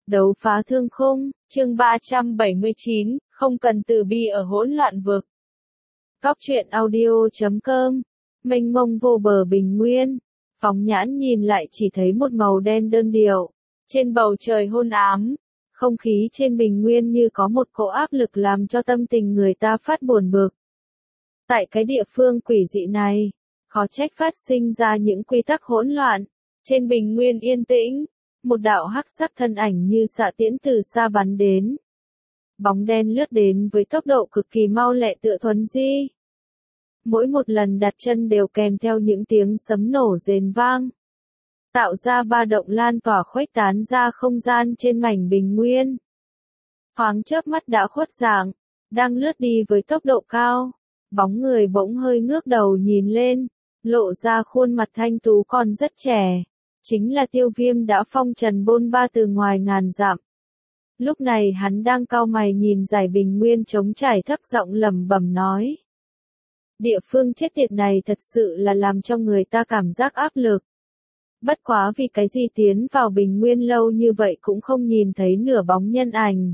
Đấu phá thương khung, chương 379, không cần từ bi ở hỗn loạn vực. Góc truyện audio.com, mênh mông vô bờ bình nguyên. Phóng nhãn nhìn lại chỉ thấy một màu đen đơn điệu. Trên bầu trời hôn ám, không khí trên bình nguyên như có một cỗ áp lực làm cho tâm tình người ta phát buồn bực. Tại cái địa phương quỷ dị này, khó trách phát sinh ra những quy tắc hỗn loạn. Trên bình nguyên yên tĩnh, một đạo hắc sắc thân ảnh như xạ tiễn từ xa bắn đến. Bóng đen lướt đến với tốc độ cực kỳ mau lẹ tựa thuấn di. Mỗi một lần đặt chân đều kèm theo những tiếng sấm nổ rền vang, tạo ra ba động lan tỏa khuếch tán ra không gian trên mảnh bình nguyên. Thoáng chớp mắt đã khuất dạng, đang lướt đi với tốc độ cao, bóng người bỗng hơi ngước đầu nhìn lên, lộ ra khuôn mặt thanh tú còn rất trẻ. Chính là Tiêu Viêm đã phong trần bôn ba từ ngoài ngàn dặm. Lúc này hắn đang cau mày nhìn dải bình nguyên trống trải, thấp giọng lẩm bẩm nói. Địa phương chết tiệt này thật sự là làm cho người ta cảm giác áp lực. Bất quá vì cái gì tiến vào bình nguyên lâu như vậy cũng không nhìn thấy nửa bóng nhân ảnh.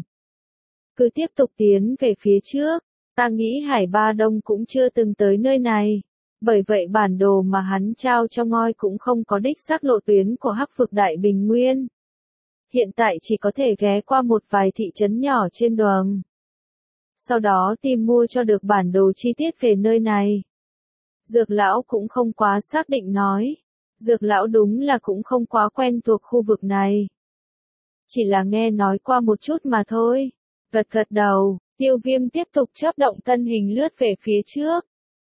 Cứ tiếp tục tiến về phía trước, ta nghĩ Hải Ba Đông cũng chưa từng tới nơi này. Bởi vậy bản đồ mà hắn trao cho Ngoi cũng không có đích xác lộ tuyến của Hắc Vực Đại Bình Nguyên. Hiện tại chỉ có thể ghé qua một vài thị trấn nhỏ trên đường. Sau đó tìm mua cho được bản đồ chi tiết về nơi này. Dược lão cũng không quá xác định nói. Dược lão đúng là cũng không quá quen thuộc khu vực này. Chỉ là nghe nói qua một chút mà thôi. Gật gật đầu, Tiêu Viêm tiếp tục chớp động thân hình lướt về phía trước.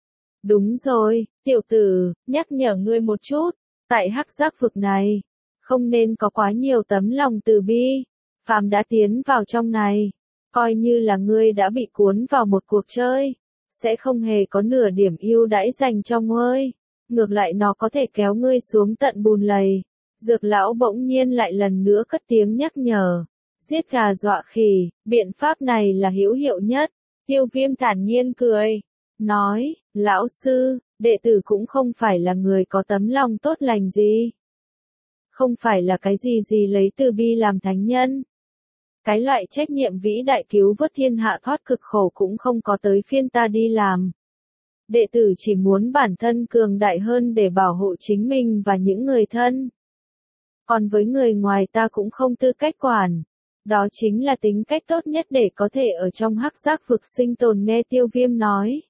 Đúng rồi, tiểu tử, nhắc nhở ngươi một chút, tại hắc giác vực này, không nên có quá nhiều tấm lòng từ bi, phàm đã tiến vào trong này, coi như là ngươi đã bị cuốn vào một cuộc chơi, sẽ không hề có nửa điểm ưu đãi dành cho ngươi, ngược lại nó có thể kéo ngươi xuống tận bùn lầy. Dược lão bỗng nhiên lại lần nữa cất tiếng nhắc nhở, giết gà dọa khỉ, biện pháp này là hữu hiệu nhất. Tiêu Viêm thản nhiên cười, nói, lão sư, đệ tử cũng không phải là người có tấm lòng tốt lành gì. Không phải là cái gì lấy từ bi làm thánh nhân. Cái loại trách nhiệm vĩ đại cứu vớt thiên hạ thoát cực khổ cũng không có tới phiên ta đi làm. Đệ tử chỉ muốn bản thân cường đại hơn để bảo hộ chính mình và những người thân. Còn với người ngoài ta cũng không tư cách quản. Đó chính là tính cách tốt nhất để có thể ở trong hắc giác vực sinh tồn, nghe Tiêu Viêm nói.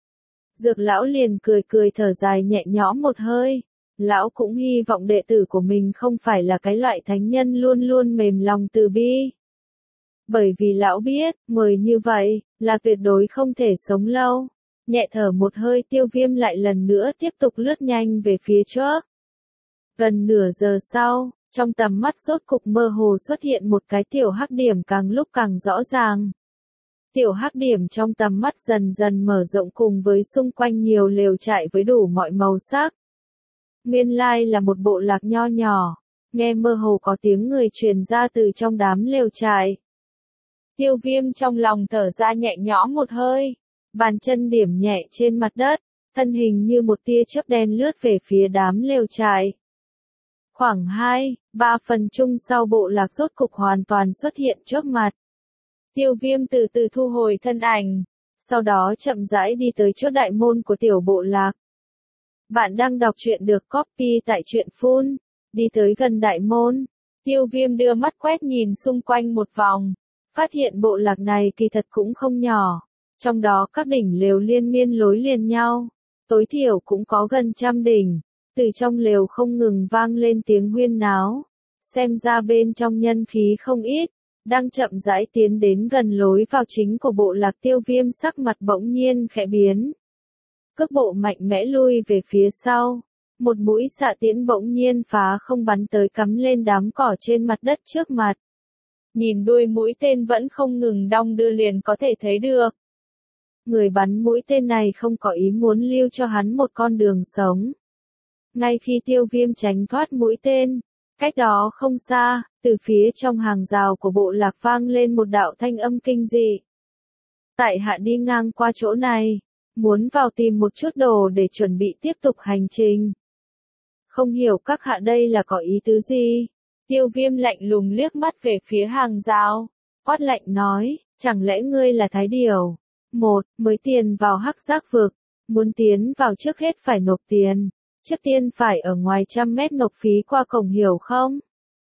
Dược lão liền cười thở dài nhẹ nhõm một hơi. Lão cũng hy vọng đệ tử của mình không phải là cái loại thánh nhân luôn luôn mềm lòng từ bi. Bởi vì lão biết, người như vậy, là tuyệt đối không thể sống lâu. Nhẹ thở một hơi, Tiêu Viêm lại lần nữa tiếp tục lướt nhanh về phía trước. Gần nửa giờ sau, trong tầm mắt rốt cục mơ hồ xuất hiện một cái tiểu hắc điểm càng lúc càng rõ ràng. Tiểu hắc điểm trong tầm mắt dần dần mở rộng cùng với xung quanh nhiều lều trại với đủ mọi màu sắc. Nguyên lai là một bộ lạc nho nhỏ, nghe mơ hồ có tiếng người truyền ra từ trong đám lều trại. Tiêu Viêm trong lòng thở ra nhẹ nhõm một hơi, bàn chân điểm nhẹ trên mặt đất, thân hình như một tia chớp đen lướt về phía đám lều trại. Khoảng 2-3 phần chung sau, bộ lạc rốt cục hoàn toàn xuất hiện trước mặt. Tiêu Viêm từ từ thu hồi thân ảnh, sau đó chậm rãi đi tới chỗ đại môn của tiểu bộ lạc. Bạn đang đọc truyện được copy tại truyện Phun. Đi tới gần đại môn, Tiêu Viêm đưa mắt quét nhìn xung quanh một vòng, phát hiện bộ lạc này kỳ thật cũng không nhỏ, trong đó các đỉnh lều liên miên nối liền nhau, tối thiểu cũng có gần 100 đỉnh, từ trong lều không ngừng vang lên tiếng huyên náo, xem ra bên trong nhân khí không ít. Đang chậm rãi tiến đến gần lối vào chính của bộ lạc, Tiêu Viêm sắc mặt bỗng nhiên khẽ biến. Cước bộ mạnh mẽ lui về phía sau. Một mũi xạ tiễn bỗng nhiên phá không bắn tới, cắm lên đám cỏ trên mặt đất trước mặt. Nhìn đuôi mũi tên vẫn không ngừng đong đưa liền có thể thấy được. Người bắn mũi tên này không có ý muốn lưu cho hắn một con đường sống. Ngay khi Tiêu Viêm tránh thoát mũi tên, cách đó không xa, từ phía trong hàng rào của bộ lạc vang lên một đạo thanh âm kinh dị. Tại hạ đi ngang qua chỗ này, muốn vào tìm một chút đồ để chuẩn bị tiếp tục hành trình. Không hiểu các hạ đây là có ý tứ gì? Tiêu Viêm lạnh lùng liếc mắt về phía hàng rào, quát lạnh nói, chẳng lẽ ngươi là Thái Điểu? Một, mới tiền vào hắc giác vực, muốn tiến vào trước hết phải nộp tiền, trước tiên phải ở ngoài 100 mét nộp phí qua cổng hiểu không?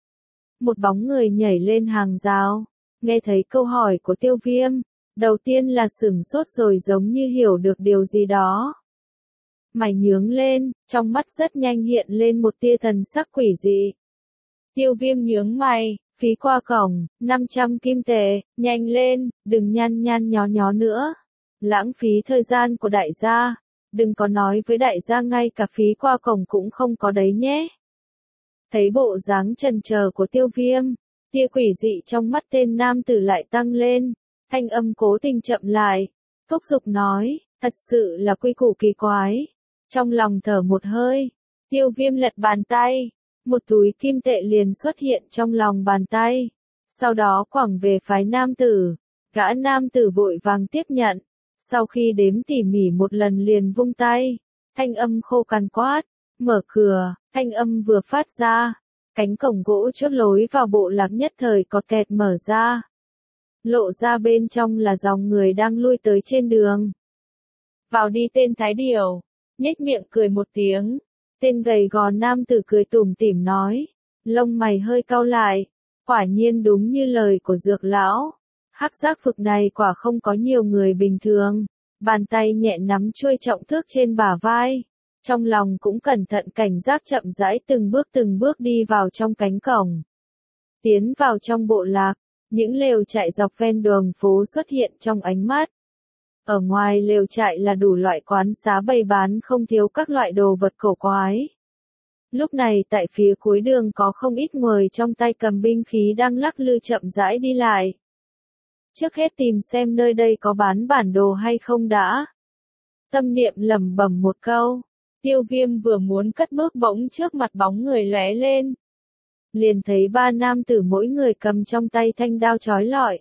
Một bóng người nhảy lên hàng rào, nghe thấy câu hỏi của Tiêu Viêm, đầu tiên là sửng sốt rồi giống như hiểu được điều gì đó. Mày nhướng lên, trong mắt rất nhanh hiện lên một tia thần sắc quỷ dị. Tiêu Viêm nhướng mày, phí qua cổng, 500 kim tệ, nhanh lên, đừng nhăn nhăn nhó nhó nữa. Lãng phí thời gian của đại gia, đừng có nói với đại gia ngay cả phí qua cổng cũng không có đấy nhé. Thấy bộ dáng chần chờ của Tiêu Viêm, tia quỷ dị trong mắt tên nam tử lại tăng lên, thanh âm cố tình chậm lại, thúc giục nói, thật sự là quy củ kỳ quái. Trong lòng thở một hơi, Tiêu Viêm lật bàn tay, một túi kim tệ liền xuất hiện trong lòng bàn tay, sau đó quẳng về phái nam tử, gã nam tử vội vàng tiếp nhận, sau khi đếm tỉ mỉ một lần liền vung tay, thanh âm khô cằn quát, mở cửa, thanh âm vừa phát ra, cánh cổng gỗ trước lối vào bộ lạc nhất thời cọt kẹt mở ra, lộ ra bên trong là dòng người đang lui tới trên đường. Vào đi tên Thái Điểu, nhếch miệng cười một tiếng. Tên gầy gò nam tử cười tủm tỉm nói, lông mày hơi cau lại, quả nhiên đúng như lời của Dược lão. Hắc giác vực này quả không có nhiều người bình thường, bàn tay nhẹ nắm chuôi trọng thước trên bả vai, trong lòng cũng cẩn thận cảnh giác chậm rãi từng bước đi vào trong cánh cổng. Tiến vào trong bộ lạc, những lều trại dọc ven đường phố xuất hiện trong ánh mắt. Ở ngoài lều trại là đủ loại quán xá bày bán không thiếu các loại đồ vật cổ quái. Lúc này tại phía cuối đường có không ít người trong tay cầm binh khí đang lắc lư chậm rãi đi lại. Trước hết tìm xem nơi đây có bán bản đồ hay không đã. Tâm niệm lẩm bẩm một câu, Tiêu Viêm vừa muốn cất bước bỗng trước mặt bóng người lóe lên. Liền thấy ba nam tử mỗi người cầm trong tay thanh đao chói lọi.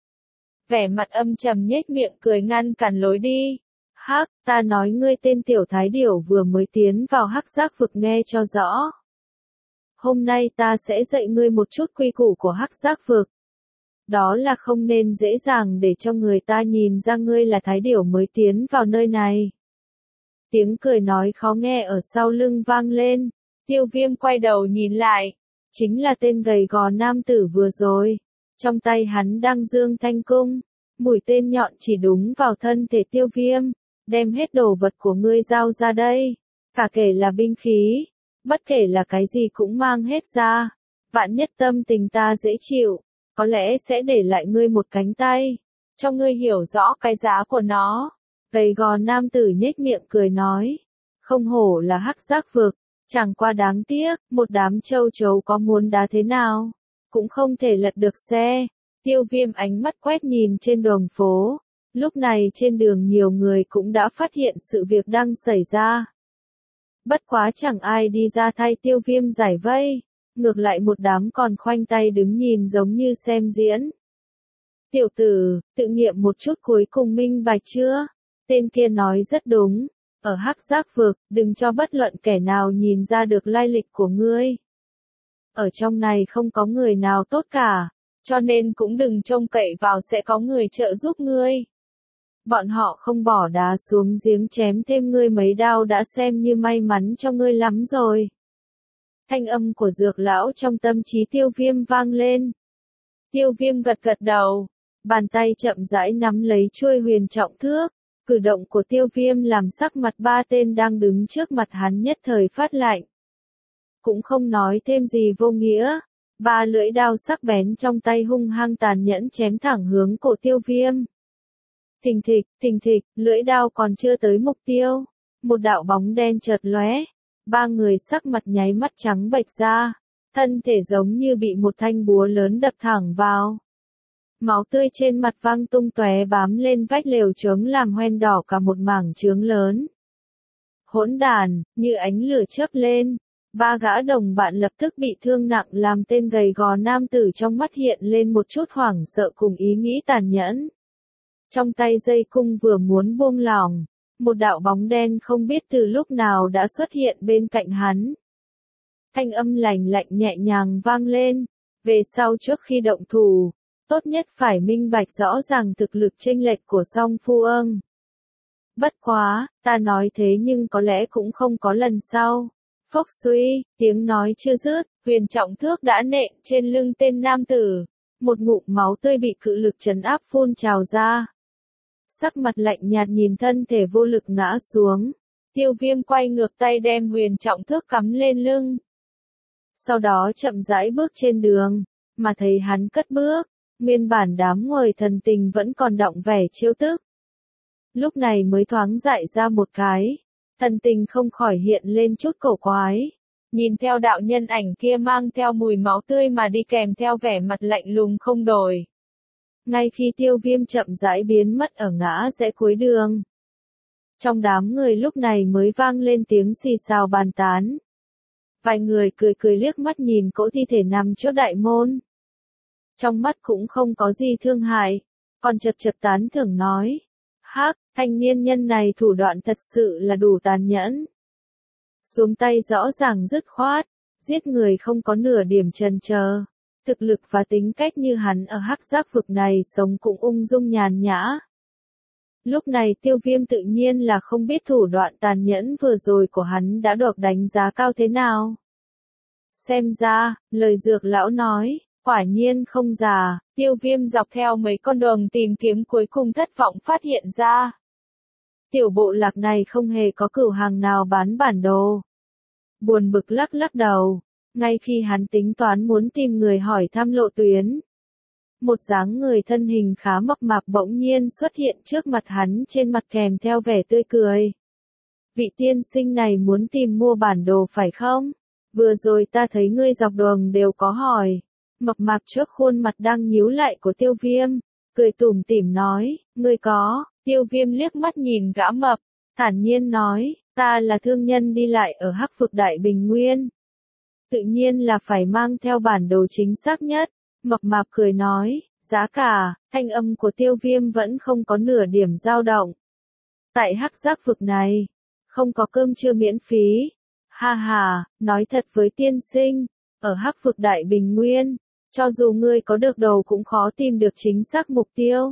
Vẻ mặt âm trầm nhếch miệng cười ngăn cản lối đi. Hắc, ta nói ngươi tên tiểu Thái Điểu vừa mới tiến vào hắc giác vực nghe cho rõ. Hôm nay ta sẽ dạy ngươi một chút quy củ của hắc giác vực. Đó là không nên dễ dàng để cho người ta nhìn ra ngươi là Thái Điểu mới tiến vào nơi này. Tiếng cười nói khó nghe ở sau lưng vang lên, Tiêu Viêm quay đầu nhìn lại, chính là tên gầy gò nam tử vừa rồi. Trong tay hắn đang giương thanh cung, mũi tên nhọn chỉ đúng vào thân thể Tiêu Viêm, đem hết đồ vật của ngươi giao ra đây, cả kể là binh khí, bất kể là cái gì cũng mang hết ra, vạn nhất tâm tình ta dễ chịu, có lẽ sẽ để lại ngươi một cánh tay, cho ngươi hiểu rõ cái giá của nó. Gầy gò nam tử nhếch miệng cười nói, không hổ là hắc giác vực, chẳng qua đáng tiếc, một đám châu chấu có muốn đá thế nào, cũng không thể lật được xe. Tiêu Viêm ánh mắt quét nhìn trên đường phố, lúc này trên đường nhiều người cũng đã phát hiện sự việc đang xảy ra. Bất quá chẳng ai đi ra thay Tiêu Viêm giải vây, ngược lại một đám còn khoanh tay đứng nhìn giống như xem diễn. Tiểu tử, tự nghiệm một chút cuối cùng minh bạch chưa? Tên kia nói rất đúng, ở hắc giác vực, đừng cho bất luận kẻ nào nhìn ra được lai lịch của ngươi. Ở trong này không có người nào tốt cả, cho nên cũng đừng trông cậy vào sẽ có người trợ giúp ngươi. Bọn họ không bỏ đá xuống giếng chém thêm ngươi mấy đao đã xem như may mắn cho ngươi lắm rồi. Thanh âm của Dược lão trong tâm trí Tiêu Viêm vang lên. Tiêu Viêm gật gật đầu, bàn tay chậm rãi nắm lấy chuôi huyền trọng thước. Cử động của Tiêu Viêm làm sắc mặt ba tên đang đứng trước mặt hắn nhất thời phát lạnh. Cũng không nói thêm gì vô nghĩa, ba lưỡi đao sắc bén trong tay hung hăng tàn nhẫn chém thẳng hướng cổ Tiêu Viêm. Thình thịch, lưỡi đao còn chưa tới mục tiêu, một đạo bóng đen chợt lóe, ba người sắc mặt nháy mắt trắng bệch ra, thân thể giống như bị một thanh búa lớn đập thẳng vào. Máu tươi trên mặt văng tung tóe bám lên vách lều trống làm hoen đỏ cả một mảng trướng lớn. Hỗn đàn, như ánh lửa chớp lên, ba gã đồng bạn lập tức bị thương nặng làm tên gầy gò nam tử trong mắt hiện lên một chút hoảng sợ cùng ý nghĩ tàn nhẫn. Trong tay dây cung vừa muốn buông lỏng, một đạo bóng đen không biết từ lúc nào đã xuất hiện bên cạnh hắn. thanh âm lành lạnh nhẹ nhàng vang lên. Về sau trước khi động thủ, tốt nhất phải minh bạch rõ ràng thực lực chênh lệch của song phu ưng. Bất quá, ta nói thế nhưng có lẽ cũng không có lần sau. Phốc suy, tiếng nói chưa dứt, Huyền Trọng Thước đã nện trên lưng tên nam tử. Một ngụm máu tươi bị cự lực trấn áp phun trào ra. Sắc mặt lạnh nhạt nhìn thân thể vô lực ngã xuống. Tiêu Viêm quay ngược tay đem Huyền Trọng Thước cắm lên lưng. Sau đó chậm rãi bước trên đường, mà thấy hắn cất bước, nguyên bản đám người thần tình vẫn còn đọng vẻ trêu tức. Lúc này mới thoáng dại ra một cái, thần tình không khỏi hiện lên chút cổ quái. Nhìn theo đạo nhân ảnh kia mang theo mùi máu tươi mà đi kèm theo vẻ mặt lạnh lùng không đổi. Ngay khi Tiêu Viêm chậm rãi biến mất ở ngã rẽ cuối đường, trong đám người lúc này mới vang lên tiếng xì xào bàn tán. Vài người cười cười liếc mắt nhìn cỗ thi thể nằm chỗ đại môn. Trong mắt cũng không có gì thương hại, còn chật chật tán thưởng nói. Hắc, thanh niên nhân này thủ đoạn thật sự là đủ tàn nhẫn. Xuống tay rõ ràng dứt khoát, giết người không có nửa điểm chần chờ. Thực lực và tính cách như hắn ở hắc giác vực này sống cũng ung dung nhàn nhã. Lúc này Tiêu Viêm tự nhiên là không biết thủ đoạn tàn nhẫn vừa rồi của hắn đã được đánh giá cao thế nào. Xem ra, lời dược lão nói, quả nhiên không già. Tiêu Viêm dọc theo mấy con đường tìm kiếm cuối cùng thất vọng phát hiện ra. Tiểu bộ lạc này không hề có cửa hàng nào bán bản đồ. Buồn bực lắc lắc đầu, ngay khi hắn tính toán muốn tìm người hỏi thăm lộ tuyến. Một dáng người thân hình khá mập mạp bỗng nhiên xuất hiện trước mặt hắn, trên mặt kèm theo vẻ tươi cười. Vị tiên sinh này muốn tìm mua bản đồ phải không? Vừa rồi ta thấy ngươi dọc đường đều có hỏi. Mập mạp trước khuôn mặt đang nhíu lại của Tiêu Viêm, cười tủm tỉm nói, ngươi có. Tiêu Viêm liếc mắt nhìn gã mập, thản nhiên nói, ta là thương nhân đi lại ở Hắc vực Đại Bình Nguyên. Tự nhiên là phải mang theo bản đồ chính xác nhất. Mập mạp cười nói, giá cả. Thanh âm của Tiêu Viêm vẫn không có nửa điểm dao động. Tại Hắc giác vực này, không có cơm trưa miễn phí. Ha ha, nói thật với tiên sinh, ở Hắc vực Đại Bình Nguyên, cho dù ngươi có được đầu cũng khó tìm được chính xác mục tiêu.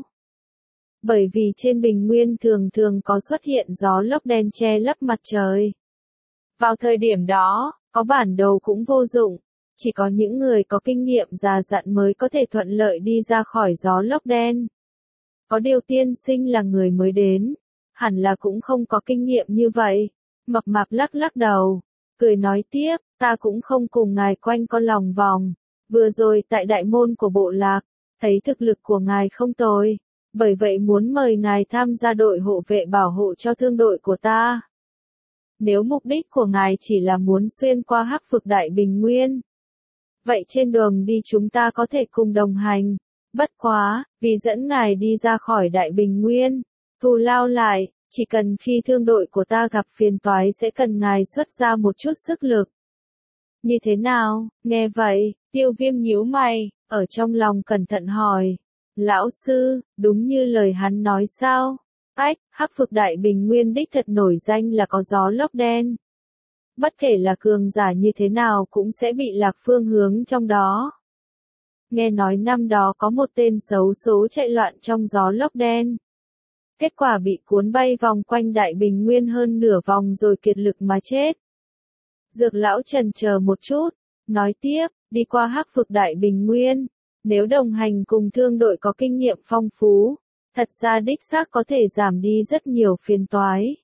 Bởi vì trên Bình Nguyên thường thường có xuất hiện gió lốc đen che lấp mặt trời. Vào thời điểm đó, có bản đồ cũng vô dụng, chỉ có những người có kinh nghiệm già dặn mới có thể thuận lợi đi ra khỏi gió lốc đen. Có điều tiên sinh là người mới đến, hẳn là cũng không có kinh nghiệm như vậy. Mập mạp lắc lắc đầu, cười nói tiếp, ta cũng không cùng ngài quanh con lòng vòng. Vừa rồi tại đại môn của bộ lạc, thấy thực lực của ngài không tồi, bởi vậy muốn mời ngài tham gia đội hộ vệ bảo hộ cho thương đội của ta. Nếu mục đích của ngài chỉ là muốn xuyên qua Hắc vực Đại Bình Nguyên, vậy trên đường đi chúng ta có thể cùng đồng hành. Bất quá, vì dẫn ngài đi ra khỏi Đại Bình Nguyên, thù lao lại, chỉ cần khi thương đội của ta gặp phiền toái sẽ cần ngài xuất ra một chút sức lực. Như thế nào? Nghe vậy, Tiêu Viêm nhíu mày, ở trong lòng cẩn thận hỏi. Lão sư, đúng như lời hắn nói sao? Ách, Hắc vực Đại Bình Nguyên đích thật nổi danh là có gió lốc đen. Bất kể là cường giả như thế nào cũng sẽ bị lạc phương hướng trong đó. Nghe nói năm đó có một tên xấu số chạy loạn trong gió lốc đen. Kết quả bị cuốn bay vòng quanh Đại Bình Nguyên hơn nửa vòng rồi kiệt lực mà chết. Dược lão chần chờ một chút, nói tiếp, đi qua Hắc vực Đại Bình Nguyên, nếu đồng hành cùng thương đội có kinh nghiệm phong phú, thật ra đích xác có thể giảm đi rất nhiều phiền toái.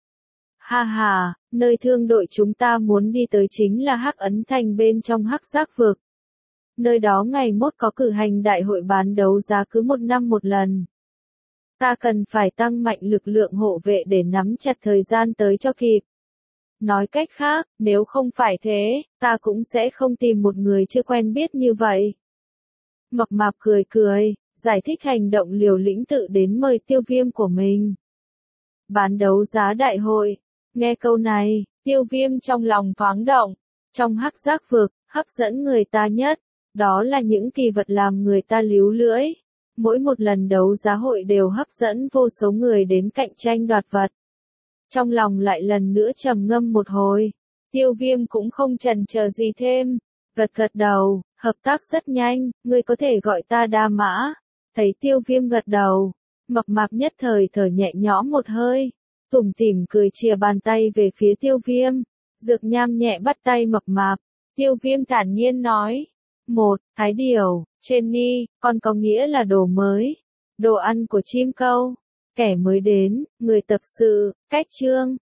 Ha ha, nơi thương đội chúng ta muốn đi tới chính là Hắc Ấn Thành bên trong Hắc giác vực. Nơi đó ngày mốt có cử hành đại hội bán đấu giá cứ 1 năm một lần. Ta cần phải tăng mạnh lực lượng hộ vệ để nắm chặt thời gian tới cho kịp. Nói cách khác, nếu không phải thế, ta cũng sẽ không tìm một người chưa quen biết như vậy. Mập mạp cười cười, giải thích hành động liều lĩnh tự đến mời Tiêu Viêm của mình. Bán đấu giá đại hội. Nghe câu này, Tiêu Viêm trong lòng thoáng động. Trong Hắc giác vực, hấp dẫn người ta nhất, đó là những kỳ vật làm người ta líu lưỡi. Mỗi một lần đấu giá hội đều hấp dẫn vô số người đến cạnh tranh đoạt vật. Trong lòng lại lần nữa trầm ngâm một hồi, Tiêu Viêm cũng không chần chờ gì thêm, gật gật đầu, hợp tác rất nhanh, ngươi có thể gọi ta Đa Mã. Thấy Tiêu Viêm gật đầu, Mập Mạp nhất thời thở nhẹ nhõm một hơi, tủm tỉm cười chìa bàn tay về phía Tiêu Viêm. Dược Nham nhẹ bắt tay Mập Mạp, Tiêu Viêm thản nhiên nói, một, Thái Điểu, trên ni, con có nghĩa là đồ mới, đồ ăn của chim câu, kẻ mới đến, người tập sự, cách chương.